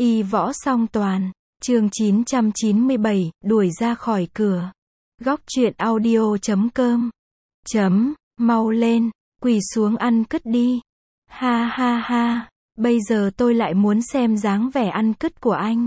Y võ song toàn. Chương 997, đuổi ra khỏi cửa. Góc truyện audio.com. Mau lên, quỳ xuống ăn cứt đi. Ha ha ha, bây giờ tôi lại muốn xem dáng vẻ ăn cứt của anh.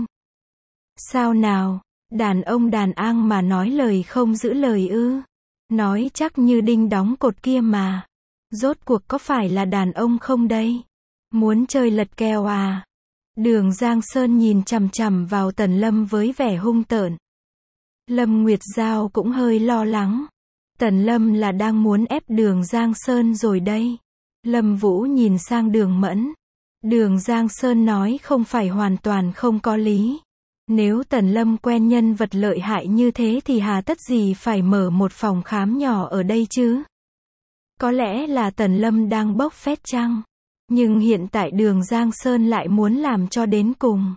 Sao nào, đàn ông đàn an mà nói lời không giữ lời ư? Nói chắc như đinh đóng cột kia mà. Rốt cuộc có phải là đàn ông không đây? Muốn chơi lật kèo à? Đường Giang Sơn nhìn chằm chằm vào Tần Lâm với vẻ hung tợn. Lâm Nguyệt Giao cũng hơi lo lắng. Tần Lâm là đang muốn ép Đường Giang Sơn rồi đây. Lâm Vũ nhìn sang Đường Mẫn. Đường Giang Sơn nói không phải hoàn toàn không có lý. Nếu Tần Lâm quen nhân vật lợi hại như thế thì hà tất gì phải mở một phòng khám nhỏ ở đây chứ? Có lẽ là Tần Lâm đang bốc phét chăng? Nhưng hiện tại Đường Giang Sơn lại muốn làm cho đến cùng.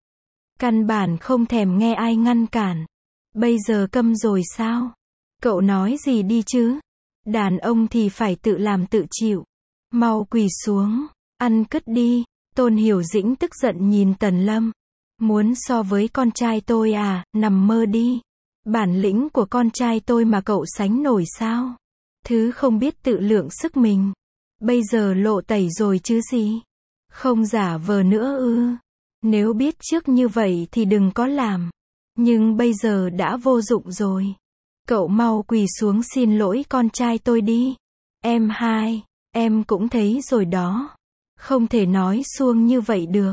Căn bản không thèm nghe ai ngăn cản. Bây giờ câm rồi sao? Cậu nói gì đi chứ? Đàn ông thì phải tự làm tự chịu. Mau quỳ xuống, ăn cứt đi. Tôn Hiểu Dĩnh tức giận nhìn Tần Lâm. Muốn so với con trai tôi à, nằm mơ đi. Bản lĩnh của con trai tôi mà cậu sánh nổi sao? Thứ không biết tự lượng sức mình. Bây giờ lộ tẩy rồi chứ gì? Không giả vờ nữa ư? Nếu biết trước như vậy thì đừng có làm. Nhưng bây giờ đã vô dụng rồi. Cậu mau quỳ xuống xin lỗi con trai tôi đi. Em hai, em cũng thấy rồi đó. Không thể nói suông như vậy được.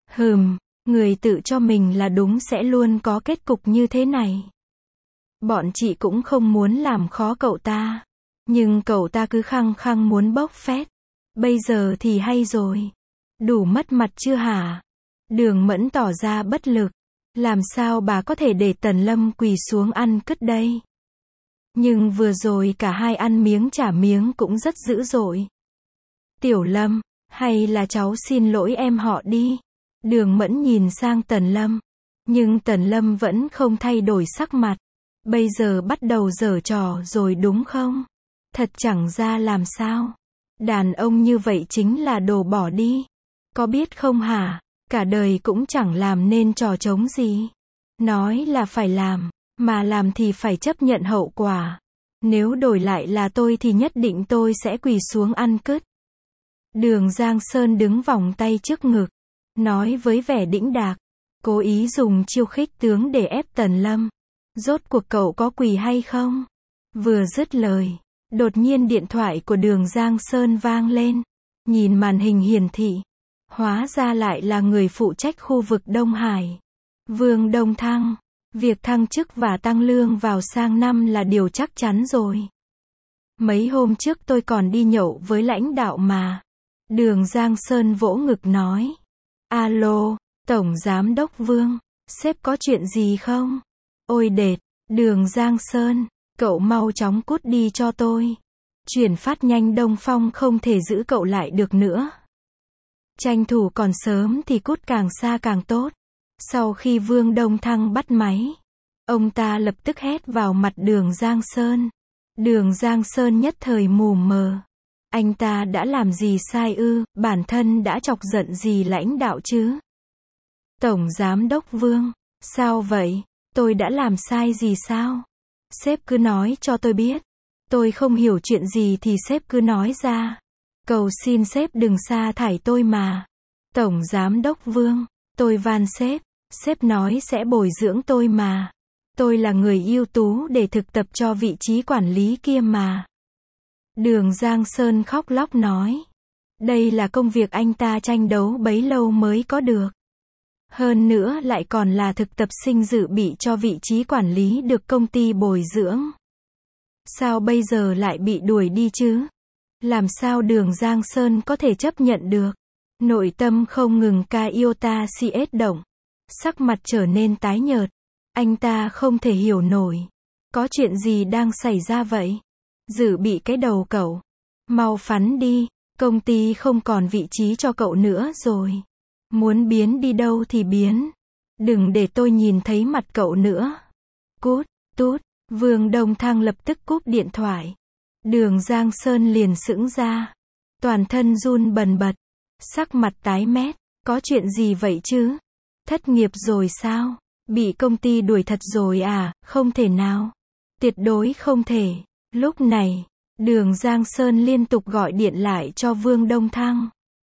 Người tự cho mình là đúng sẽ luôn có kết cục như thế này. Bọn chị cũng không muốn làm khó cậu ta. Nhưng cậu ta cứ khăng khăng muốn bốc phét. Bây giờ thì hay rồi. Đủ mất mặt chưa hả? Đường Mẫn tỏ ra bất lực. Làm sao bà có thể để Tần Lâm quỳ xuống ăn cứt đây? Nhưng vừa rồi cả hai ăn miếng trả miếng cũng rất dữ dội. Tiểu Lâm, hay là cháu xin lỗi em họ đi. Đường Mẫn nhìn sang Tần Lâm. Nhưng Tần Lâm vẫn không thay đổi sắc mặt. Bây giờ bắt đầu giở trò rồi đúng không? Thật chẳng ra làm sao. Đàn ông như vậy chính là đồ bỏ đi. Có biết không hả? Cả đời cũng chẳng làm nên trò trống gì. Nói là phải làm, mà làm thì phải chấp nhận hậu quả. Nếu đổi lại là tôi thì nhất định tôi sẽ quỳ xuống ăn cứt. Đường Giang Sơn đứng vòng tay trước ngực. Nói với vẻ đĩnh đạc. Cố ý dùng chiêu khích tướng để ép Tần Lâm. Rốt cuộc cậu có quỳ hay không? Vừa dứt lời. Đột nhiên điện thoại của Đường Giang Sơn vang lên. Nhìn màn hình hiển thị. Hóa ra lại là người phụ trách khu vực Đông Hải. Vương Đông Thăng. Việc thăng chức và tăng lương vào sang năm là điều chắc chắn rồi. Mấy hôm trước tôi còn đi nhậu với lãnh đạo mà. Đường Giang Sơn vỗ ngực nói. Alo, Tổng Giám Đốc Vương. Sếp có chuyện gì không? Ôi đệt, Đường Giang Sơn. Cậu mau chóng cút đi cho tôi. Chuyển phát nhanh Đông Phong không thể giữ cậu lại được nữa. Tranh thủ còn sớm thì cút càng xa càng tốt. Sau khi Vương Đông Thăng bắt máy, ông ta lập tức hét vào mặt Đường Giang Sơn. Đường Giang Sơn nhất thời mù mờ. Anh ta đã làm gì sai ư? Bản thân đã chọc giận gì lãnh đạo chứ? Tổng Giám Đốc Vương, sao vậy? Tôi đã làm sai gì sao? Sếp cứ nói cho tôi biết. Tôi không hiểu chuyện gì thì sếp cứ nói ra. Cầu xin sếp đừng sa thải tôi mà. Tổng Giám Đốc Vương, tôi van sếp nói sẽ bồi dưỡng tôi mà. Tôi là người ưu tú để thực tập cho vị trí quản lý kia mà. Đường Giang Sơn khóc lóc nói. Đây là công việc anh ta tranh đấu bấy lâu mới có được. Hơn nữa lại còn là thực tập sinh dự bị cho vị trí quản lý được công ty bồi dưỡng. Sao bây giờ lại bị đuổi đi chứ? Làm sao Đường Giang Sơn có thể chấp nhận được? Nội tâm không ngừng ca iota CS động. Sắc mặt trở nên tái nhợt. Anh ta không thể hiểu nổi. Có chuyện gì đang xảy ra vậy? Dự bị cái đầu cậu. Mau phắn đi, công ty không còn vị trí cho cậu nữa rồi. Muốn biến đi đâu thì biến. Đừng để tôi nhìn thấy mặt cậu nữa. Cút, tút, Vương Đông Thăng lập tức cúp điện thoại. Đường Giang Sơn liền sững ra. Toàn thân run bần bật. Sắc mặt tái mét. Có chuyện gì vậy chứ? Thất nghiệp rồi sao? Bị công ty đuổi thật rồi à? Không thể nào. Tuyệt đối không thể. Lúc này, Đường Giang Sơn liên tục gọi điện lại cho Vương Đông Thăng.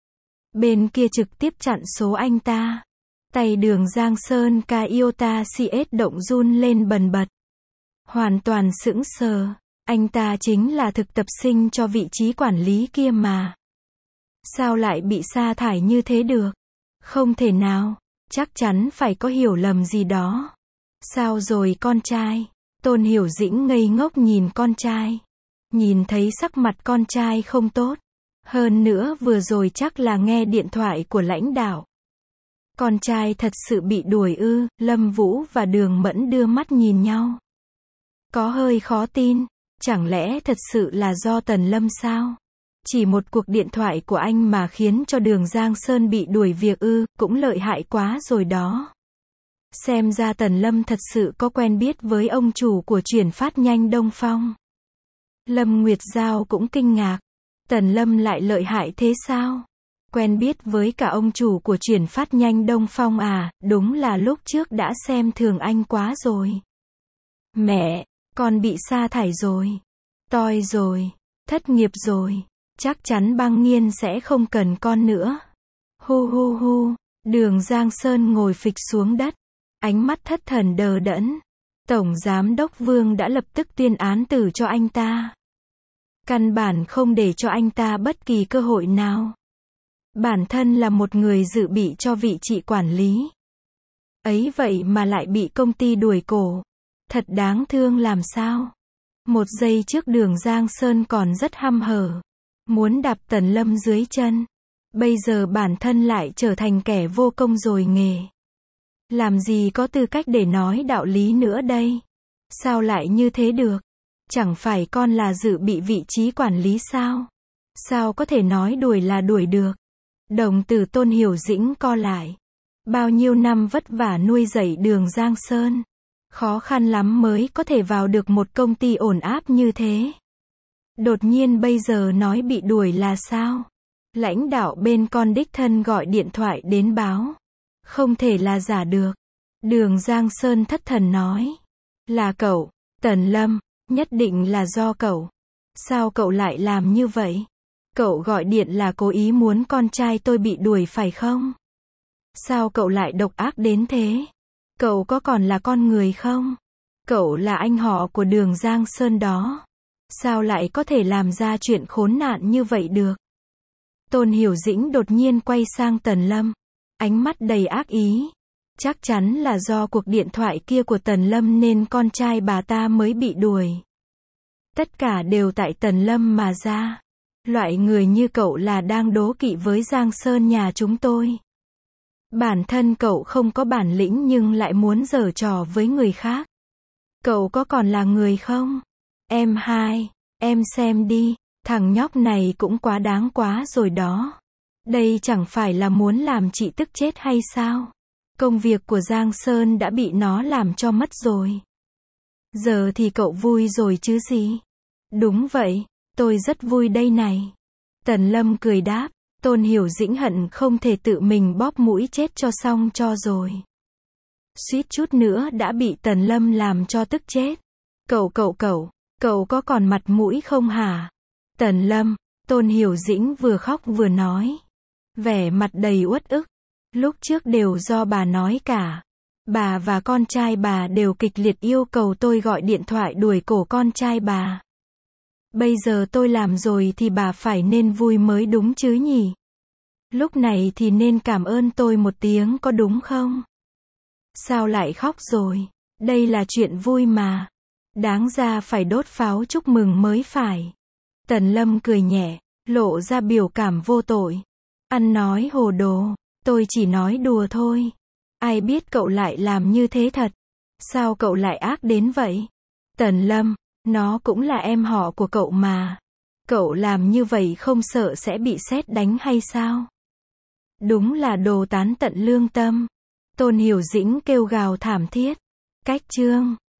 Bên kia trực tiếp chặn số anh ta. Tay Đường Giang Sơn ca iota CS động run lên bần bật. Hoàn toàn sững sờ. Anh ta chính là thực tập sinh cho vị trí quản lý kia mà. Sao lại bị sa thải như thế được? Không thể nào. Chắc chắn phải có hiểu lầm gì đó. Sao rồi con trai? Tôn Hiểu Dĩnh ngây ngốc nhìn con trai. Nhìn thấy sắc mặt con trai không tốt. Hơn nữa vừa rồi chắc là nghe điện thoại của lãnh đạo. Con trai thật sự bị đuổi ư? Lâm Vũ và Đường Mẫn đưa mắt nhìn nhau. Có hơi khó tin. Chẳng lẽ thật sự là do Tần Lâm sao? Chỉ một cuộc điện thoại của anh mà khiến cho Đường Giang Sơn bị đuổi việc ư? Cũng lợi hại quá rồi đó. Xem ra Tần Lâm thật sự có quen biết với ông chủ của Chuyển Phát Nhanh Đông Phong. Lâm Nguyệt Giao cũng kinh ngạc. Tần Lâm lại lợi hại thế sao? Quen biết với cả ông chủ của Chuyển Phát Nhanh Đông Phong à? Đúng là lúc trước đã xem thường anh quá rồi. Mẹ, con bị sa thải rồi. Toi rồi. Thất nghiệp rồi. Chắc chắn Băng Nghiên sẽ không cần con nữa. Hu hu hu. Đường Giang Sơn ngồi phịch xuống đất. Ánh mắt thất thần đờ đẫn. Tổng Giám đốc Vương đã lập tức tuyên án tử cho anh ta. Căn bản không để cho anh ta bất kỳ cơ hội nào. Bản thân là một người dự bị cho vị trí quản lý. Ấy vậy mà lại bị công ty đuổi cổ. Thật đáng thương làm sao. Một giây trước Đường Giang Sơn còn rất hăm hở. Muốn đạp Tần Lâm dưới chân. Bây giờ bản thân lại trở thành kẻ vô công rồi nghề. Làm gì có tư cách để nói đạo lý nữa đây? Sao lại như thế được? Chẳng phải con là dự bị vị trí quản lý sao? Sao có thể nói đuổi là đuổi được? Đồng tử Tôn Hiểu Dĩnh co lại. Bao nhiêu năm vất vả nuôi dạy Đường Giang Sơn. Khó khăn lắm mới có thể vào được một công ty ổn áp như thế. Đột nhiên bây giờ nói bị đuổi là sao? Lãnh đạo bên con đích thân gọi điện thoại đến báo. Không thể là giả được. Đường Giang Sơn thất thần nói. Là cậu, Tần Lâm, nhất định là do cậu. Sao cậu lại làm như vậy? Cậu gọi điện là cố ý muốn con trai tôi bị đuổi phải không? Sao cậu lại độc ác đến thế? Cậu có còn là con người không? Cậu là anh họ của Đường Giang Sơn đó. Sao lại có thể làm ra chuyện khốn nạn như vậy được? Tôn Hiểu Dĩnh đột nhiên quay sang Tần Lâm. Ánh mắt đầy ác ý. Chắc chắn là do cuộc điện thoại kia của Tần Lâm nên con trai bà ta mới bị đuổi. Tất cả đều tại Tần Lâm mà ra. Loại người như cậu là đang đố kỵ với Giang Sơn nhà chúng tôi. Bản thân cậu không có bản lĩnh nhưng lại muốn giở trò với người khác. Cậu có còn là người không? Em hai, em xem đi, thằng nhóc này cũng quá đáng quá rồi đó. Đây chẳng phải là muốn làm chị tức chết hay sao? Công việc của Giang Sơn đã bị nó làm cho mất rồi. Giờ thì cậu vui rồi chứ gì? Đúng vậy, tôi rất vui đây này. Tần Lâm cười đáp. Tôn Hiểu Dĩnh hận không thể tự mình bóp mũi chết cho xong cho rồi. Suýt chút nữa đã bị Tần Lâm làm cho tức chết. Cậu có còn mặt mũi không hả? Tần Lâm, Tôn Hiểu Dĩnh vừa khóc vừa nói. Vẻ mặt đầy uất ức. Lúc trước đều do bà nói cả. Bà và con trai bà đều kịch liệt yêu cầu tôi gọi điện thoại đuổi cổ con trai bà. Bây giờ tôi làm rồi thì bà phải nên vui mới đúng chứ nhỉ? Lúc này thì nên cảm ơn tôi một tiếng có đúng không? Sao lại khóc rồi? Đây là chuyện vui mà. Đáng ra phải đốt pháo chúc mừng mới phải. Tần Lâm cười nhẹ, lộ ra biểu cảm vô tội. Ăn nói hồ đồ, tôi chỉ nói đùa thôi. Ai biết cậu lại làm như thế thật? Sao cậu lại ác đến vậy? Tần Lâm, nó cũng là em họ của cậu mà. Cậu làm như vậy không sợ sẽ bị sét đánh hay sao? Đúng là đồ tán tận lương tâm. Tôn Hiểu Dĩnh kêu gào thảm thiết. Cách chương